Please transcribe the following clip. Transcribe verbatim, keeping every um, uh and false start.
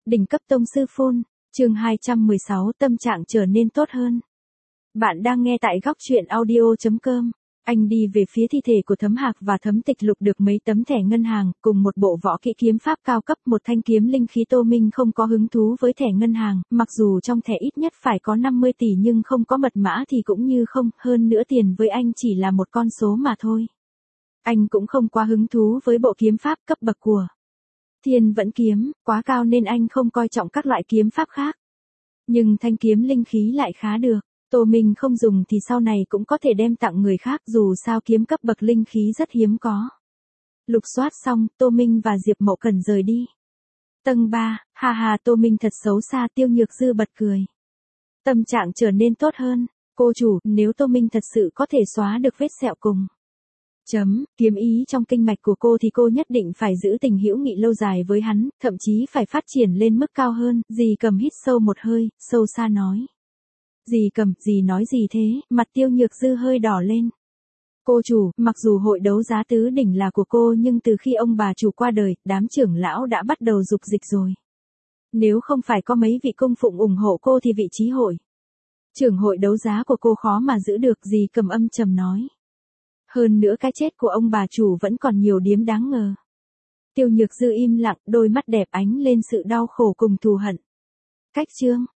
Đỉnh cấp tông sư phun, chương hai trăm mười sáu tâm trạng trở nên tốt hơn. Bạn đang nghe tại góc truyện audio chấm com. Anh đi về phía thi thể của Thấm Hạc và Thấm Tịch lục được mấy tấm thẻ ngân hàng, cùng một bộ võ kỹ kiếm pháp cao cấp, một thanh kiếm linh khí. Tô Minh không có hứng thú với thẻ ngân hàng, mặc dù trong thẻ ít nhất phải có năm mươi tỷ nhưng không có mật mã thì cũng như không, hơn nữa tiền với anh chỉ là một con số mà thôi. Anh cũng không quá hứng thú với bộ kiếm pháp cấp bậc của Thiên Vẫn Kiếm, quá cao nên anh không coi trọng các loại kiếm pháp khác. Nhưng thanh kiếm linh khí lại khá được. Tô Minh không dùng thì sau này cũng có thể đem tặng người khác, dù sao kiếm cấp bậc linh khí rất hiếm có. Lục soát xong, Tô Minh và Diệp Mậu Cần rời đi. Tầng ba, ha ha, Tô Minh thật xấu xa. Tiêu Nhược Dư bật cười. Tâm trạng trở nên tốt hơn. Cô chủ, nếu Tô Minh thật sự có thể xóa được vết sẹo cùng chấm, kiếm ý trong kinh mạch của cô thì cô nhất định phải giữ tình hữu nghị lâu dài với hắn, thậm chí phải phát triển lên mức cao hơn. Dì Cầm hít sâu một hơi, sâu xa nói. Dì Cầm, dì nói gì thế? Mặt Tiêu Nhược Dư hơi đỏ lên. Cô chủ, mặc dù hội đấu giá tứ đỉnh là của cô nhưng từ khi ông bà chủ qua đời, đám trưởng lão đã bắt đầu dục dịch rồi. Nếu không phải có mấy vị cung phụng ủng hộ cô thì vị trí hội trưởng hội đấu giá của cô khó mà giữ được. Dì Cầm âm trầm nói. Hơn nữa cái chết của ông bà chủ vẫn còn nhiều điểm đáng ngờ. Tiêu Nhược Dư im lặng, đôi mắt đẹp ánh lên sự đau khổ cùng thù hận. Cách chương